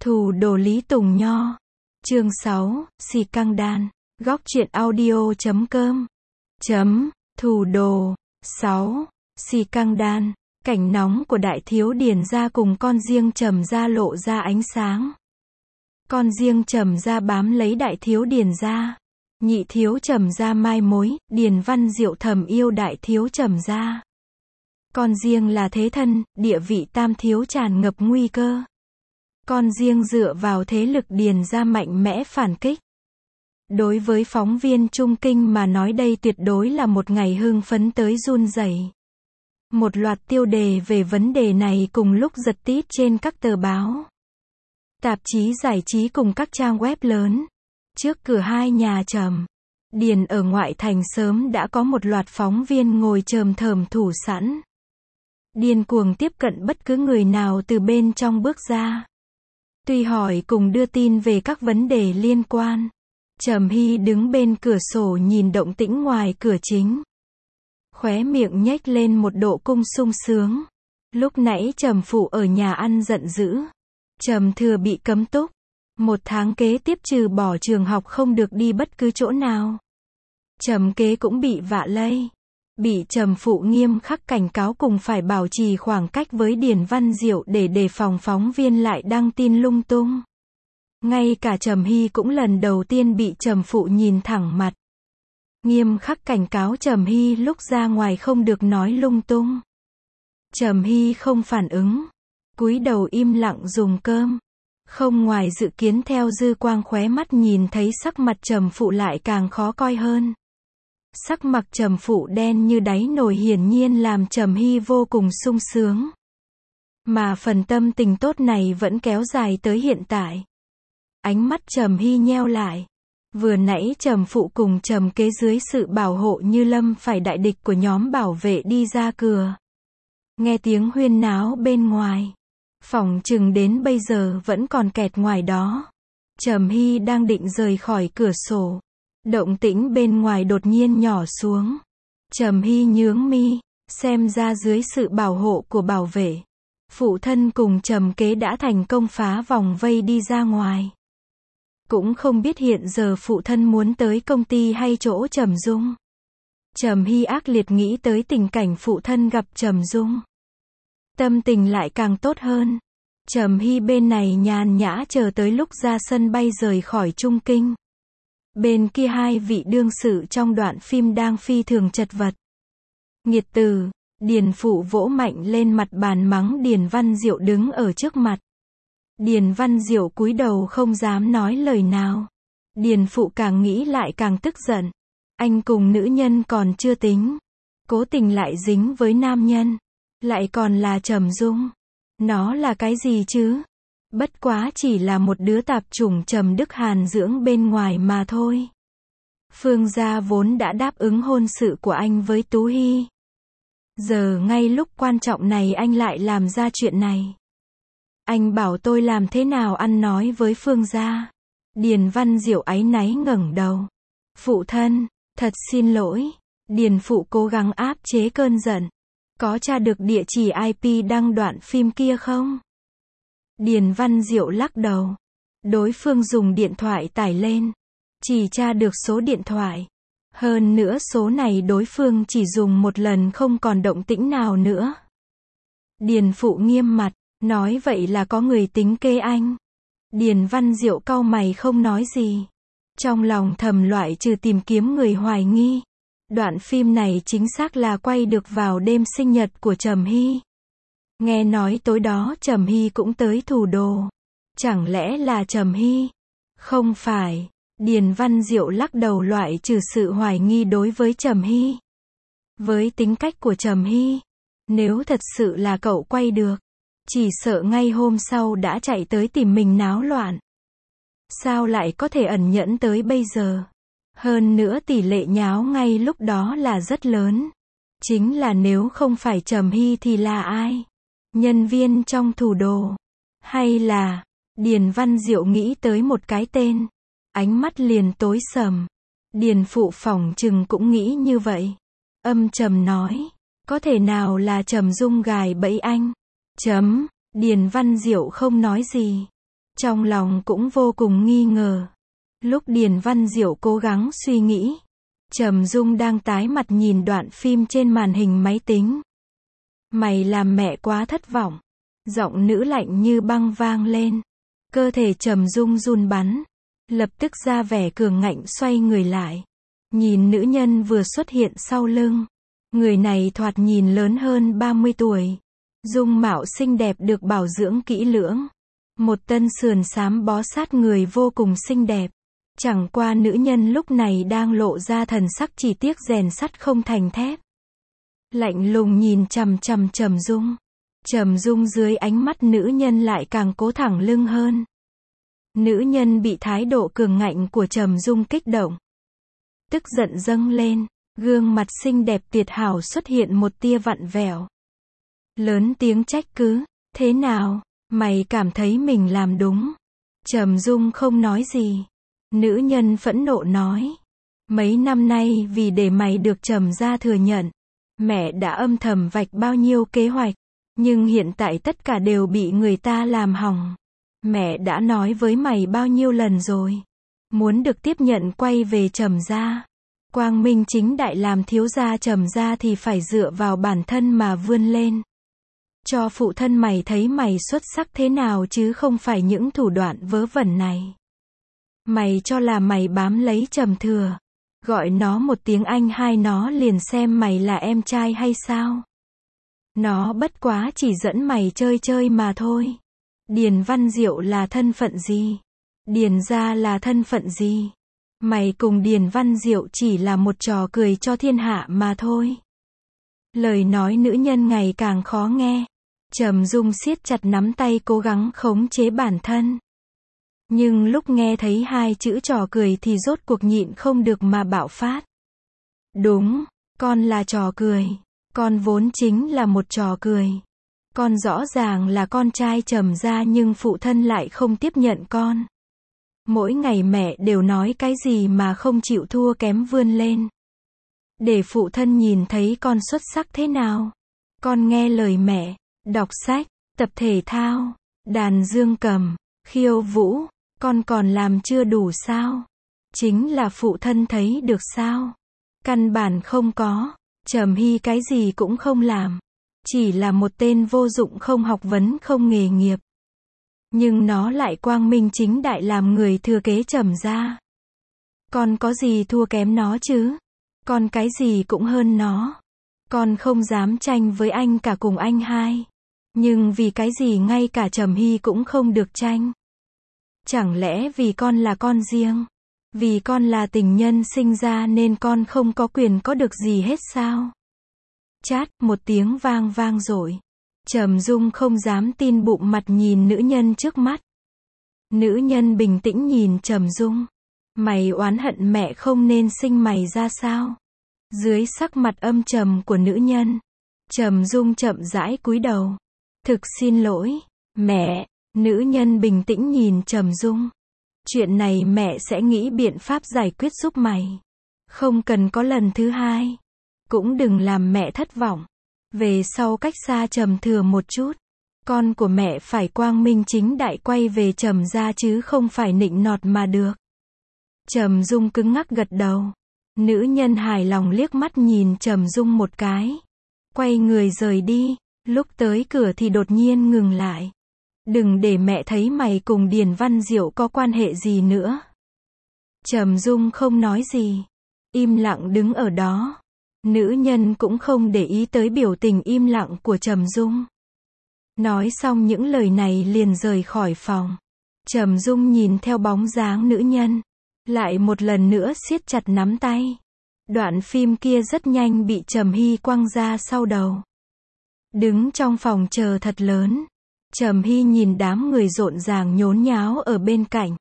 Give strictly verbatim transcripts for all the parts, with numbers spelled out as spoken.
Thủ đồ Lý Tùng Nho. Chương sáu, xì căng đan. Góc truyện audio chấm com. Chấm, thủ đồ. sáu. Xì căng đan. Cảnh nóng của đại thiếu Điền gia cùng con riêng Trầm gia lộ ra ánh sáng. Con riêng Trầm gia bám lấy đại thiếu Điền gia. Nhị thiếu Trầm gia mai mối, Điền Văn Diệu thầm yêu đại thiếu Trầm gia. Con riêng là thế thân, địa vị tam thiếu tràn ngập nguy cơ. Con riêng dựa vào thế lực Điền gia mạnh mẽ phản kích. Đối với phóng viên Trung Kinh mà nói đây tuyệt đối là một ngày hưng phấn tới run rẩy. Một loạt tiêu đề về vấn đề này cùng lúc giật tít trên các tờ báo, tạp chí giải trí cùng các trang web lớn. Trước cửa hai nhà Trầm, Điền ở ngoại thành sớm đã có một loạt phóng viên ngồi chồm thởm thủ sẵn. Điên cuồng tiếp cận bất cứ người nào từ bên trong bước ra. Tuy hỏi cùng đưa tin về các vấn đề liên quan. Trầm Hy đứng bên cửa sổ nhìn động tĩnh ngoài cửa chính. Khóe miệng nhếch lên một độ cung sung sướng. Lúc nãy Trầm phụ ở nhà ăn giận dữ. Trầm thừa bị cấm túc. Một tháng kế tiếp trừ bỏ trường học không được đi bất cứ chỗ nào. Trầm kế cũng bị vạ lây. Bị Trầm phụ nghiêm khắc cảnh cáo cùng phải bảo trì khoảng cách với Điền Văn Diệu để đề phòng phóng viên lại đăng tin lung tung. Ngay cả Trầm Hy cũng lần đầu tiên bị Trầm phụ nhìn thẳng mặt. Nghiêm khắc cảnh cáo Trầm Hy lúc ra ngoài không được nói lung tung. Trầm Hy không phản ứng. Cúi đầu im lặng dùng cơm. Không ngoài dự kiến theo dư quang khóe mắt nhìn thấy sắc mặt Trầm phụ lại càng khó coi hơn. Sắc mặt Trầm phụ đen như đáy nồi hiển nhiên làm Trầm Hy vô cùng sung sướng. Mà phần tâm tình tốt này vẫn kéo dài tới hiện tại. Ánh mắt Trầm Hy nheo lại. Vừa nãy Trầm phụ cùng Trầm kế dưới sự bảo hộ như lâm phải đại địch của nhóm bảo vệ đi ra cửa. Nghe tiếng huyên náo bên ngoài. Phỏng chừng đến bây giờ vẫn còn kẹt ngoài đó. Trầm Hy đang định rời khỏi cửa sổ. Động tĩnh bên ngoài đột nhiên nhỏ xuống. Trầm Hy nhướng mi, xem ra dưới sự bảo hộ của bảo vệ, phụ thân cùng Trầm kế đã thành công phá vòng vây đi ra ngoài. Cũng không biết hiện giờ phụ thân muốn tới công ty hay chỗ Trầm Dung. Trầm Hy ác liệt nghĩ tới tình cảnh phụ thân gặp Trầm Dung. Tâm tình lại càng tốt hơn. Trầm Hy bên này nhàn nhã chờ tới lúc ra sân bay rời khỏi Trung Kinh. Bên kia hai vị đương sự trong đoạn phim đang phi thường chật vật. Nghiệt tử, Điền phụ vỗ mạnh lên mặt bàn mắng Điền Văn Diệu đứng ở trước mặt. Điền Văn Diệu cúi đầu không dám nói lời nào. Điền phụ càng nghĩ lại càng tức giận. Anh cùng nữ nhân còn chưa tính. Cố tình lại dính với nam nhân. Lại còn là Trầm Dung. Nó là cái gì chứ? Bất quá chỉ là một đứa tạp chủng Trầm Đức Hàn dưỡng bên ngoài mà thôi. Phương gia vốn đã đáp ứng hôn sự của anh với Tú Hy. Giờ ngay lúc quan trọng này anh lại làm ra chuyện này. Anh bảo tôi làm thế nào ăn nói với Phương gia. Điền Văn Diệu áy náy ngẩng đầu. Phụ thân, thật xin lỗi. Điền phụ cố gắng áp chế cơn giận. Có tra được địa chỉ i pê đăng đoạn phim kia không? Điền Văn Diệu lắc đầu. Đối phương dùng điện thoại tải lên. Chỉ tra được số điện thoại. Hơn nữa số này đối phương chỉ dùng một lần không còn động tĩnh nào nữa. Điền phụ nghiêm mặt. Nói vậy là có người tính kê anh. Điền Văn Diệu cau mày không nói gì. Trong lòng thầm loại trừ tìm kiếm người hoài nghi. Đoạn phim này chính xác là quay được vào đêm sinh nhật của Trầm Hy. Nghe nói tối đó Trầm Hy cũng tới thủ đô. Chẳng lẽ là Trầm Hy? Không phải. Điền Văn Diệu lắc đầu loại trừ sự hoài nghi đối với Trầm Hy. Với tính cách của Trầm Hy, nếu thật sự là cậu quay được, chỉ sợ ngay hôm sau đã chạy tới tìm mình náo loạn. Sao lại có thể ẩn nhẫn tới bây giờ? Hơn nữa tỷ lệ nháo ngay lúc đó là rất lớn. Chính là nếu không phải Trầm Hy thì là ai? Nhân viên trong thủ đô? Hay là... Điền Văn Diệu nghĩ tới một cái tên. Ánh mắt liền tối sầm. Điền phụ phỏng chừng cũng nghĩ như vậy. Âm trầm nói. Có thể nào là Trầm Dung gài bẫy anh? Chấm. Điền Văn Diệu không nói gì. Trong lòng cũng vô cùng nghi ngờ. Lúc Điền Văn Diệu cố gắng suy nghĩ, Trầm Dung đang tái mặt nhìn đoạn phim trên màn hình máy tính. Mày làm mẹ quá thất vọng. Giọng nữ lạnh như băng vang lên. Cơ thể Trầm Dung run bắn. Lập tức ra vẻ cường ngạnh xoay người lại. Nhìn nữ nhân vừa xuất hiện sau lưng. Người này thoạt nhìn lớn hơn ba mươi tuổi. Dung mạo xinh đẹp được bảo dưỡng kỹ lưỡng. Một tân sườn xám bó sát người vô cùng xinh đẹp. Chẳng qua nữ nhân lúc này đang lộ ra thần sắc chỉ tiếc rèn sắt không thành thép. Lạnh lùng nhìn chằm chằm Trầm Dung. Trầm Dung dưới ánh mắt nữ nhân lại càng cố thẳng lưng hơn. Nữ nhân bị thái độ cường ngạnh của Trầm Dung kích động. Tức giận dâng lên, gương mặt xinh đẹp tuyệt hảo xuất hiện một tia vặn vẹo. Lớn tiếng trách cứ, thế nào, mày cảm thấy mình làm đúng. Trầm Dung không nói gì. Nữ nhân phẫn nộ nói. Mấy năm nay vì để mày được Trầm gia thừa nhận, mẹ đã âm thầm vạch bao nhiêu kế hoạch. Nhưng hiện tại tất cả đều bị người ta làm hỏng. Mẹ đã nói với mày bao nhiêu lần rồi. Muốn được tiếp nhận quay về Trầm gia. Quang minh chính đại làm thiếu gia Trầm gia thì phải dựa vào bản thân mà vươn lên. Cho phụ thân mày thấy mày xuất sắc thế nào chứ không phải những thủ đoạn vớ vẩn này. Mày cho là mày bám lấy Trầm Thừa. Gọi nó một tiếng anh hai nó liền xem mày là em trai hay sao? Nó bất quá chỉ dẫn mày chơi chơi mà thôi. Điền Văn Diệu là thân phận gì? Điền gia là thân phận gì? Mày cùng Điền Văn Diệu chỉ là một trò cười cho thiên hạ mà thôi. Lời nói nữ nhân ngày càng khó nghe. Trầm Dung siết chặt nắm tay cố gắng khống chế bản thân. Nhưng lúc nghe thấy hai chữ trò cười thì rốt cuộc nhịn không được mà bạo phát. Đúng, con là trò cười. Con vốn chính là một trò cười. Con rõ ràng là con trai Trầm gia nhưng phụ thân lại không tiếp nhận con. Mỗi ngày mẹ đều nói cái gì mà không chịu thua kém vươn lên. Để phụ thân nhìn thấy con xuất sắc thế nào. Con nghe lời mẹ, đọc sách, tập thể thao, đàn dương cầm, khiêu vũ, con còn làm chưa đủ sao? Chính là phụ thân thấy được sao? Căn bản không có. Trầm Hy cái gì cũng không làm. Chỉ là một tên vô dụng không học vấn không nghề nghiệp. Nhưng nó lại quang minh chính đại làm người thừa kế Trầm gia. Con có gì thua kém nó chứ? Con cái gì cũng hơn nó. Con không dám tranh với anh cả cùng anh hai. Nhưng vì cái gì ngay cả Trầm Hy cũng không được tranh? Chẳng lẽ vì con là con riêng? Vì con là tình nhân sinh ra nên con không có quyền có được gì hết sao? Chát, một tiếng vang vang rồi. Trầm Dung không dám tin bụng mặt nhìn nữ nhân trước mắt. Nữ nhân bình tĩnh nhìn Trầm Dung. Mày oán hận mẹ không nên sinh mày ra sao? Dưới sắc mặt âm trầm của nữ nhân, Trầm Dung chậm rãi cúi đầu. Thực xin lỗi, mẹ. Nữ nhân bình tĩnh nhìn Trầm Dung. Chuyện này mẹ sẽ nghĩ biện pháp giải quyết giúp mày. Không cần có lần thứ hai. Cũng đừng làm mẹ thất vọng. Về sau cách xa Trầm Thừa một chút. Con của mẹ phải quang minh chính đại quay về Trầm gia chứ không phải nịnh nọt mà được. Trầm Dung cứng ngắc gật đầu. Nữ nhân hài lòng liếc mắt nhìn Trầm Dung một cái. Quay người rời đi. Lúc tới cửa thì đột nhiên ngừng lại. Đừng để mẹ thấy mày cùng Điền Văn Diệu có quan hệ gì nữa. Trầm Dung không nói gì. Im lặng đứng ở đó. Nữ nhân cũng không để ý tới biểu tình im lặng của Trầm Dung. Nói xong những lời này liền rời khỏi phòng. Trầm Dung nhìn theo bóng dáng nữ nhân. Lại một lần nữa siết chặt nắm tay. Đoạn phim kia rất nhanh bị Trầm Hy quăng ra sau đầu. Đứng trong phòng chờ thật lớn. Trầm Hy nhìn đám người rộn ràng nhốn nháo ở bên cạnh.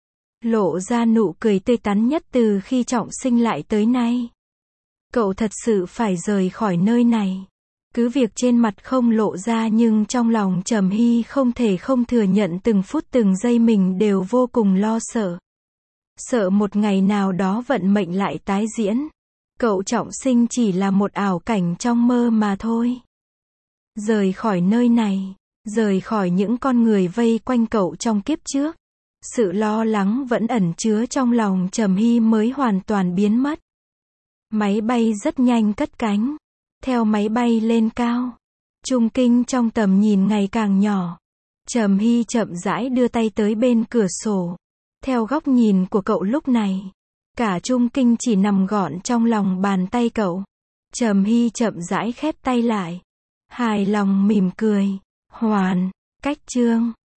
Lộ ra nụ cười tươi tắn nhất từ khi trọng sinh lại tới nay. Cậu thật sự phải rời khỏi nơi này. Cứ việc trên mặt không lộ ra nhưng trong lòng Trầm Hy không thể không thừa nhận từng phút từng giây mình đều vô cùng lo sợ. Sợ một ngày nào đó vận mệnh lại tái diễn. Cậu trọng sinh chỉ là một ảo cảnh trong mơ mà thôi. Rời khỏi nơi này. rời khỏi những con người vây quanh cậu trong kiếp trước. Sự lo lắng vẫn ẩn chứa trong lòng Trầm Hy mới hoàn toàn biến mất. Máy bay rất nhanh cất cánh. Theo máy bay lên cao, Trung Kinh trong tầm nhìn ngày càng nhỏ. Trầm Hy chậm rãi đưa tay tới bên cửa sổ. Theo góc nhìn của cậu lúc này, cả Trung Kinh chỉ nằm gọn trong lòng bàn tay cậu. Trầm Hy chậm rãi khép tay lại, hài lòng mỉm cười. Hoàn, cách chương